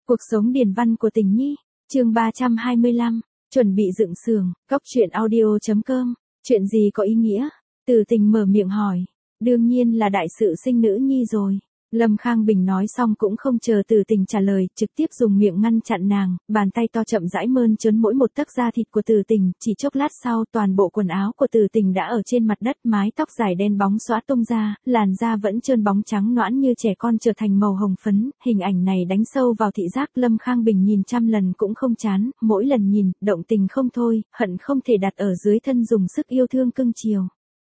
Cuộc sống điển văn của Tình Nhi, chương 325, chuẩn bị dựng xưởng, góc truyện audio.com, chuyện gì có ý nghĩa? Từ Tình mở miệng hỏi, đương nhiên là đại sự sinh nữ nhi rồi. Lâm Khang Bình nói xong cũng không chờ Từ Tình trả lời, trực tiếp dùng miệng ngăn chặn nàng, bàn tay to chậm rãi mơn trớn mỗi một tấc da thịt của Từ Tình, chỉ chốc lát sau toàn bộ quần áo của Từ Tình đã ở trên mặt đất, mái tóc dài đen bóng xõa tung ra, làn da vẫn trơn bóng trắng nõn như trẻ con trở thành màu hồng phấn, hình ảnh này đánh sâu vào thị giác Lâm Khang Bình nhìn trăm lần cũng không chán, mỗi lần nhìn, động tình không thôi, hận không thể đặt ở dưới thân dùng sức yêu thương cưng chiều.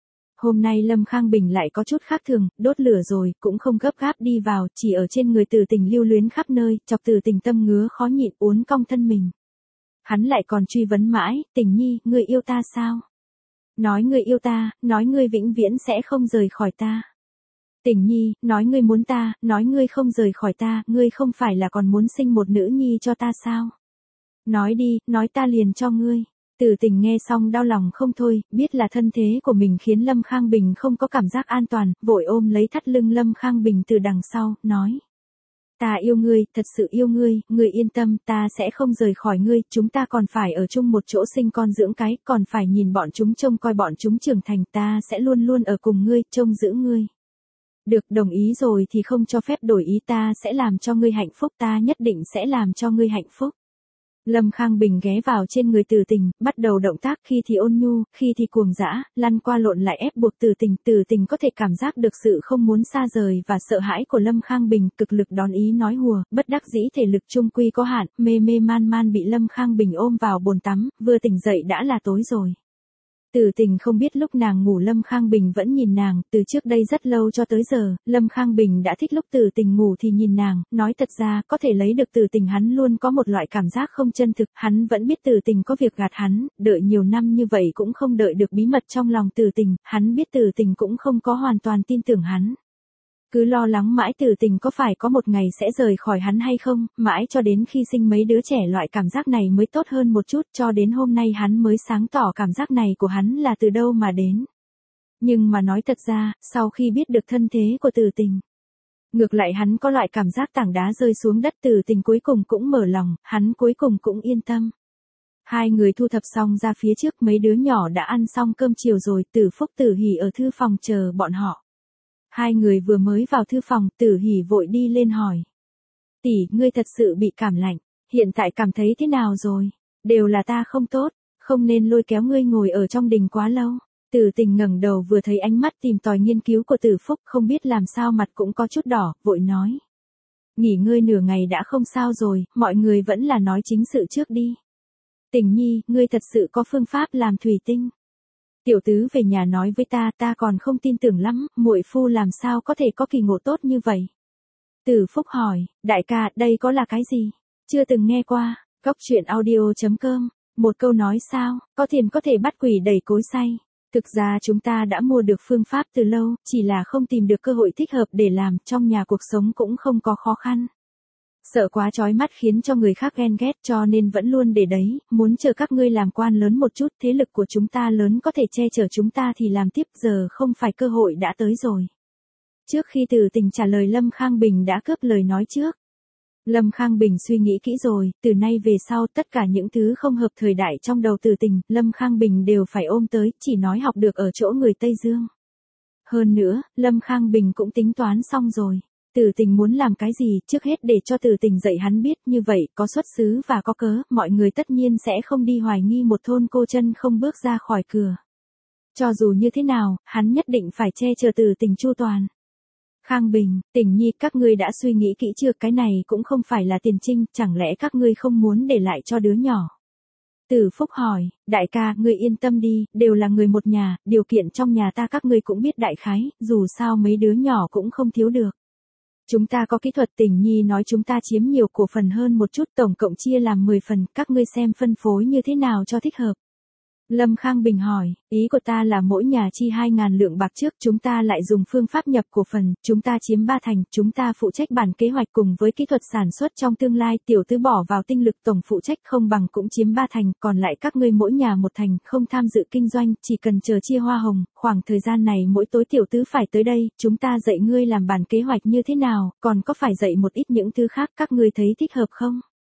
Hôm nay Lâm Khang Bình lại có chút khác thường, đốt lửa rồi, cũng không gấp gáp đi vào, chỉ ở trên người Từ Tình lưu luyến khắp nơi, chọc Từ Tình tâm ngứa khó nhịn uốn cong thân mình. Hắn lại còn truy vấn mãi, Tình Nhi, ngươi yêu ta sao? Nói ngươi yêu ta, nói ngươi vĩnh viễn sẽ không rời khỏi ta. Tình Nhi, nói ngươi muốn ta, nói ngươi không rời khỏi ta, ngươi không phải là còn muốn sinh một nữ nhi cho ta sao? Nói đi, nói ta liền cho ngươi. Từ Tình nghe xong đau lòng không thôi, biết là thân thế của mình khiến Lâm Khang Bình không có cảm giác an toàn, vội ôm lấy thắt lưng Lâm Khang Bình từ đằng sau, nói. Ta yêu ngươi, thật sự yêu ngươi, ngươi yên tâm, ta sẽ không rời khỏi ngươi, chúng ta còn phải ở chung một chỗ sinh con dưỡng cái, còn phải nhìn bọn chúng trông coi bọn chúng trưởng thành, ta sẽ luôn luôn ở cùng ngươi, trông giữ ngươi. Được, đồng ý rồi thì không cho phép đổi ý, ta sẽ làm cho ngươi hạnh phúc, ta nhất định sẽ làm cho ngươi hạnh phúc. Lâm Khang Bình ghé vào trên người Từ Tình, bắt đầu động tác khi thì ôn nhu, khi thì cuồng dã, lăn qua lộn lại ép buộc Từ Tình có thể cảm giác được sự không muốn xa rời và sợ hãi của Lâm Khang Bình, cực lực đón ý nói hùa, bất đắc dĩ thể lực chung quy có hạn, mê mê man man bị Lâm Khang Bình ôm vào bồn tắm, vừa tỉnh dậy đã là tối rồi. Từ Tình không biết lúc nàng ngủ Lâm Khang Bình vẫn nhìn nàng, từ trước đây rất lâu cho tới giờ, Lâm Khang Bình đã thích lúc Từ Tình ngủ thì nhìn nàng, nói thật ra, có thể lấy được Từ Tình hắn luôn có một loại cảm giác không chân thực, hắn vẫn biết Từ Tình có việc gạt hắn, đợi nhiều năm như vậy cũng không đợi được bí mật trong lòng Từ Tình, hắn biết Từ Tình cũng không có hoàn toàn tin tưởng hắn. Cứ lo lắng mãi Từ Tình có phải có một ngày sẽ rời khỏi hắn hay không, mãi cho đến khi sinh mấy đứa trẻ loại cảm giác này mới tốt hơn một chút, cho đến hôm nay hắn mới sáng tỏ cảm giác này của hắn là từ đâu mà đến. Nhưng mà nói thật ra, sau khi biết được thân thế của Từ Tình, ngược lại hắn có loại cảm giác tảng đá rơi xuống đất, Từ Tình cuối cùng cũng mở lòng, hắn cuối cùng cũng yên tâm. Hai người thu thập xong ra phía trước, mấy đứa nhỏ đã ăn xong cơm chiều rồi, Từ Phúc Tử Hỉ ở thư phòng chờ bọn họ. Hai người vừa mới vào thư phòng, Tử Hỉ vội đi lên hỏi. Tỷ, ngươi thật sự bị cảm lạnh, hiện tại cảm thấy thế nào rồi? Đều là ta không tốt, không nên lôi kéo ngươi ngồi ở trong đình quá lâu. Từ Tình ngẩng đầu vừa thấy ánh mắt tìm tòi nghiên cứu của Từ Phúc, không biết làm sao mặt cũng có chút đỏ, vội nói. Nghỉ ngơi nửa ngày đã không sao rồi, mọi người vẫn là nói chính sự trước đi. Tình Nhi, ngươi thật sự có phương pháp làm thủy tinh. Tiểu tứ về nhà nói với ta còn không tin tưởng lắm, muội phu làm sao có thể có kỳ ngộ tốt như vậy. Từ Phúc hỏi, đại ca, đây có là cái gì? Chưa từng nghe qua, góc truyện audio.com, một câu nói sao, có tiền có thể bắt quỷ đẩy cối xay. Thực ra chúng ta đã mua được phương pháp từ lâu, chỉ là không tìm được cơ hội thích hợp để làm, trong nhà cuộc sống cũng không có khó khăn. Sợ quá chói mắt khiến cho người khác ghen ghét cho nên vẫn luôn để đấy, muốn chờ các ngươi làm quan lớn một chút, thế lực của chúng ta lớn có thể che chở chúng ta thì làm tiếp, giờ không phải cơ hội đã tới rồi. Trước khi Từ Tình trả lời Lâm Khang Bình đã cướp lời nói trước. Lâm Khang Bình suy nghĩ kỹ rồi, từ nay về sau tất cả những thứ không hợp thời đại trong đầu Từ Tình, Lâm Khang Bình đều phải ôm tới, chỉ nói học được ở chỗ người Tây Dương. Hơn nữa, Lâm Khang Bình cũng tính toán xong rồi. Từ Tình muốn làm cái gì, trước hết để cho Từ Tình dạy hắn biết, như vậy, có xuất xứ và có cớ, mọi người tất nhiên sẽ không đi hoài nghi một thôn cô chân không bước ra khỏi cửa. Cho dù như thế nào, hắn nhất định phải che chở Từ Tình chu toàn. Khang Bình, Tình Nhi, các ngươi đã suy nghĩ kỹ chưa, cái này cũng không phải là tiền trinh, chẳng lẽ các ngươi không muốn để lại cho đứa nhỏ? Từ Phúc hỏi, đại ca, ngươi yên tâm đi, đều là người một nhà, điều kiện trong nhà ta các ngươi cũng biết đại khái, dù sao mấy đứa nhỏ cũng không thiếu được. Chúng ta có kỹ thuật, Tình Nhi nói chúng ta chiếm nhiều cổ phần hơn một chút, tổng cộng chia làm 10 phần, các ngươi xem phân phối như thế nào cho thích hợp. Lâm Khang Bình hỏi, ý của ta là mỗi nhà chi 2.000 lượng bạc trước, chúng ta lại dùng phương pháp nhập cổ phần, chúng ta chiếm 3 thành, chúng ta phụ trách bản kế hoạch cùng với kỹ thuật sản xuất trong tương lai, tiểu tứ bỏ vào tinh lực tổng phụ trách không bằng cũng chiếm 3 thành, còn lại các ngươi mỗi nhà 1 thành, không tham dự kinh doanh, chỉ cần chờ chia hoa hồng, khoảng thời gian này mỗi tối tiểu tứ phải tới đây, chúng ta dạy ngươi làm bản kế hoạch như thế nào, còn có phải dạy một ít những thứ khác, các ngươi thấy thích hợp không?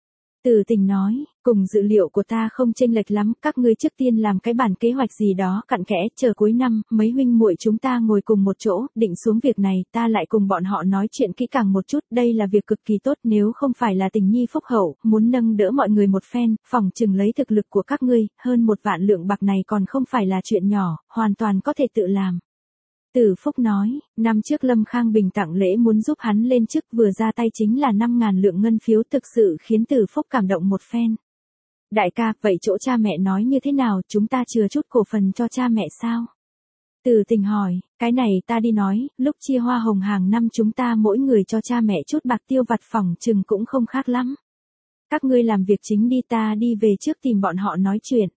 Từ Tình nói, cùng dự liệu của ta không chênh lệch lắm, các ngươi trước tiên làm cái bản kế hoạch gì đó cặn kẽ, chờ cuối năm, mấy huynh muội chúng ta ngồi cùng một chỗ, định xuống việc này, ta lại cùng bọn họ nói chuyện kỹ càng một chút, đây là việc cực kỳ tốt, nếu không phải là Tình Nhi phúc hậu, muốn nâng đỡ mọi người một phen, phỏng chừng lấy thực lực của các ngươi, hơn 1 vạn lượng bạc này còn không phải là chuyện nhỏ, hoàn toàn có thể tự làm. Tử Phúc nói, năm trước Lâm Khang Bình tặng lễ muốn giúp hắn lên chức vừa ra tay chính là 5.000 lượng ngân phiếu thực sự khiến Tử Phúc cảm động một phen. Đại ca, vậy chỗ cha mẹ nói như thế nào, chúng ta chừa chút cổ phần cho cha mẹ sao? Từ Tình hỏi, cái này ta đi nói, lúc chia hoa hồng hàng năm chúng ta mỗi người cho cha mẹ chút bạc tiêu vặt phỏng chừng cũng không khác lắm. Các ngươi làm việc chính đi, ta đi về trước tìm bọn họ nói chuyện.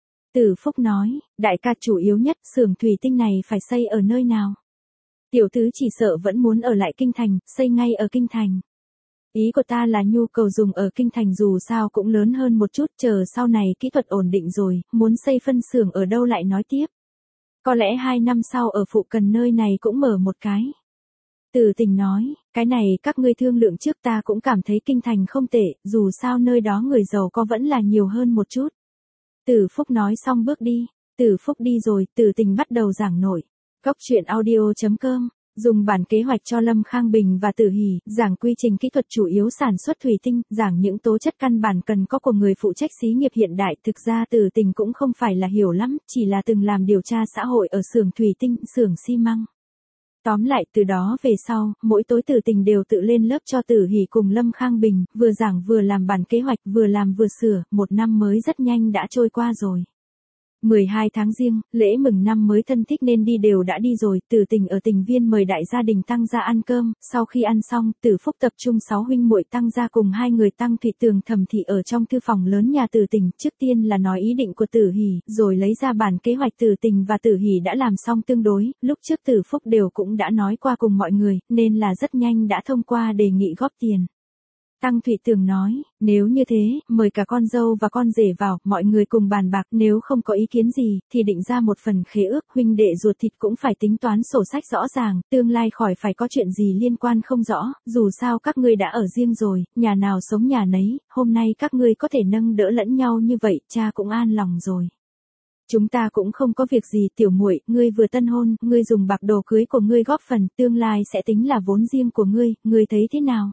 Tử Phúc nói, đại ca chủ yếu nhất xưởng thủy tinh này phải xây ở nơi nào? Tiểu tứ chỉ sợ vẫn muốn ở lại kinh thành, xây ngay ở kinh thành. Ý của ta là nhu cầu dùng ở kinh thành dù sao cũng lớn hơn một chút, chờ sau này kỹ thuật ổn định rồi, muốn xây phân xưởng ở đâu lại nói tiếp. Có lẽ 2 năm sau ở phụ cận nơi này cũng mở một cái. Từ Tình nói, cái này các ngươi thương lượng trước, ta cũng cảm thấy kinh thành không tệ, dù sao nơi đó người giàu có vẫn là nhiều hơn một chút. Tử Phúc nói xong bước đi. Tử Phúc đi rồi, Từ Tình bắt đầu giảng nội. Góc truyện audio.com, dùng bản kế hoạch cho Lâm Khang Bình và Tử Hỷ, giảng quy trình kỹ thuật chủ yếu sản xuất thủy tinh, giảng những tố chất căn bản cần có của người phụ trách xí nghiệp hiện đại. Thực ra Từ Tình cũng không phải là hiểu lắm, chỉ là từng làm điều tra xã hội ở xưởng thủy tinh, xưởng xi măng. Tóm lại từ đó về sau, mỗi tối Từ Tình đều tự lên lớp cho Tử Hỷ cùng Lâm Khang Bình, vừa giảng vừa làm bản kế hoạch, vừa làm vừa sửa, 1 năm mới rất nhanh đã trôi qua rồi. 12 tháng Giêng, lễ mừng năm mới thân thích nên đi đều đã đi rồi, Tử Tình ở Tình Viên mời đại gia đình Tăng gia ăn cơm, sau khi ăn xong, Tử Phúc tập trung 6 huynh muội Tăng gia cùng 2 người Tăng Thụy Tường Thẩm Thị ở trong thư phòng lớn nhà Tử Tình, trước tiên là nói ý định của Tử Hỷ, rồi lấy ra bản kế hoạch Tử Tình và Tử Hỷ đã làm xong tương đối, lúc trước Tử Phúc đều cũng đã nói qua cùng mọi người, nên là rất nhanh đã thông qua đề nghị góp tiền. Tăng Thụy Tường nói, nếu như thế, mời cả con dâu và con rể vào, mọi người cùng bàn bạc, nếu không có ý kiến gì, thì định ra một phần khế ước, huynh đệ ruột thịt cũng phải tính toán sổ sách rõ ràng, tương lai khỏi phải có chuyện gì liên quan không rõ, dù sao các ngươi đã ở riêng rồi, nhà nào sống nhà nấy, hôm nay các ngươi có thể nâng đỡ lẫn nhau như vậy, cha cũng an lòng rồi. Chúng ta cũng không có việc gì, tiểu muội, ngươi vừa tân hôn, ngươi dùng bạc đồ cưới của ngươi góp phần, tương lai sẽ tính là vốn riêng của ngươi thấy thế nào?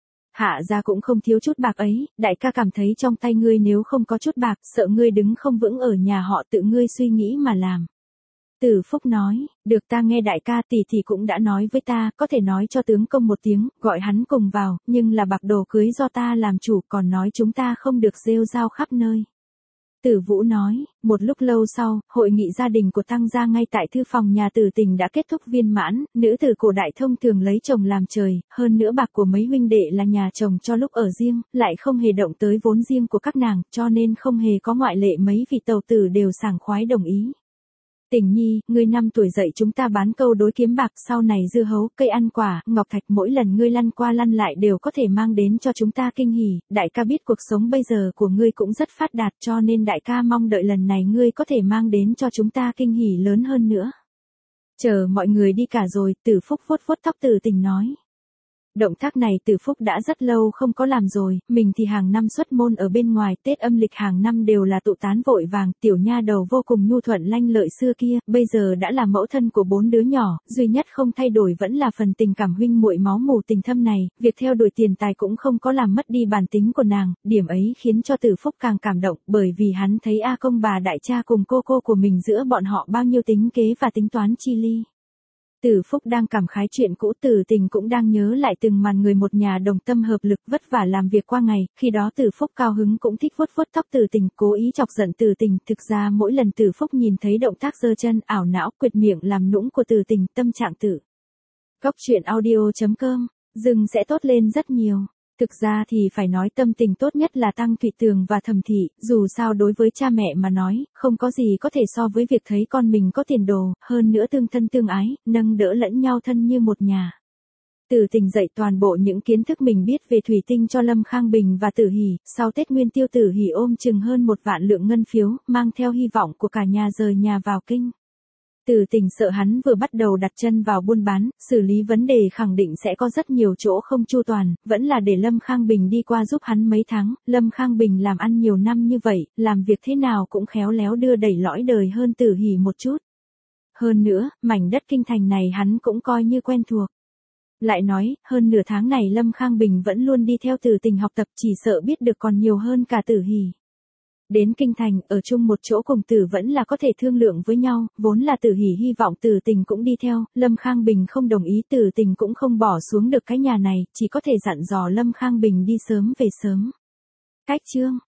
Hạ gia cũng không thiếu chút bạc ấy, đại ca cảm thấy trong tay ngươi nếu không có chút bạc, sợ ngươi đứng không vững ở nhà họ, tự ngươi suy nghĩ mà làm. Tử Phúc nói, được, ta nghe đại ca, tỷ tỷ cũng đã nói với ta, có thể nói cho tướng công một tiếng, gọi hắn cùng vào, nhưng là bạc đồ cưới do ta làm chủ, còn nói chúng ta không được rêu rao khắp nơi. Tử Vũ nói, một lúc lâu sau, hội nghị gia đình của Tăng gia ngay tại thư phòng nhà Tử Tình đã kết thúc viên mãn, nữ tử cổ đại thông thường lấy chồng làm trời, hơn nữa bạc của mấy huynh đệ là nhà chồng cho lúc ở riêng, lại không hề động tới vốn riêng của các nàng, cho nên không hề có ngoại lệ, mấy vị tàu tử đều sảng khoái đồng ý. Tình Nhi, ngươi 5 tuổi dậy chúng ta bán câu đối kiếm bạc, sau này dưa hấu, cây ăn quả, ngọc thạch mỗi lần ngươi lăn qua lăn lại đều có thể mang đến cho chúng ta kinh hỉ, đại ca biết cuộc sống bây giờ của ngươi cũng rất phát đạt cho nên đại ca mong đợi lần này ngươi có thể mang đến cho chúng ta kinh hỉ lớn hơn nữa. Chờ mọi người đi cả rồi, Tử Phúc vuốt vuốt tóc Tử Tình nói. Động tác này Tử Phúc đã rất lâu không có làm rồi, mình thì hàng năm xuất môn ở bên ngoài, Tết âm lịch hàng năm đều là tụ tán vội vàng, tiểu nha đầu vô cùng nhu thuận lanh lợi xưa kia, bây giờ đã là mẫu thân của 4 đứa nhỏ, duy nhất không thay đổi vẫn là phần tình cảm huynh muội máu mủ tình thâm này, việc theo đuổi tiền tài cũng không có làm mất đi bản tính của nàng, điểm ấy khiến cho Tử Phúc càng cảm động, bởi vì hắn thấy A Công bà đại cha cùng cô của mình giữa bọn họ bao nhiêu tính kế và tính toán chi ly. Tử Phúc đang cảm khái chuyện cũ, Tử Tình cũng đang nhớ lại từng màn người một nhà đồng tâm hợp lực vất vả làm việc qua ngày, khi đó Tử Phúc cao hứng cũng thích vuốt vuốt tóc Tử Tình, cố ý chọc giận Tử Tình, thực ra mỗi lần Tử Phúc nhìn thấy động tác giơ chân, ảo não, quệt miệng làm nũng của Tử Tình, tâm trạng Góc truyện audio.com, dừng sẽ tốt lên rất nhiều. Thực ra thì phải nói tâm tình tốt nhất là Tăng Thụy Tường và Thẩm Thị, dù sao đối với cha mẹ mà nói, không có gì có thể so với việc thấy con mình có tiền đồ, hơn nữa tương thân tương ái, nâng đỡ lẫn nhau thân như một nhà. Tử Tình dạy toàn bộ những kiến thức mình biết về thủy tinh cho Lâm Khang Bình và Tử Hỷ, sau Tết Nguyên Tiêu Tử Hỷ ôm chừng hơn 1 vạn lượng ngân phiếu, mang theo hy vọng của cả nhà rời nhà vào kinh. Tử Tình sợ hắn vừa bắt đầu đặt chân vào buôn bán, xử lý vấn đề khẳng định sẽ có rất nhiều chỗ không chu toàn, vẫn là để Lâm Khang Bình đi qua giúp hắn mấy tháng, Lâm Khang Bình làm ăn nhiều năm như vậy, làm việc thế nào cũng khéo léo đưa đẩy lõi đời hơn Tử Hỷ một chút. Hơn nữa, mảnh đất kinh thành này hắn cũng coi như quen thuộc. Lại nói, hơn nửa tháng này Lâm Khang Bình vẫn luôn đi theo Tử Tình học tập, chỉ sợ biết được còn nhiều hơn cả Tử Hỷ. Đến kinh thành, ở chung một chỗ cùng Tử vẫn là có thể thương lượng với nhau, vốn là Tử Hỷ hy vọng Tử Tình cũng đi theo, Lâm Khang Bình không đồng ý, Tử Tình cũng không bỏ xuống được cái nhà này, chỉ có thể dặn dò Lâm Khang Bình đi sớm về sớm. Cách chương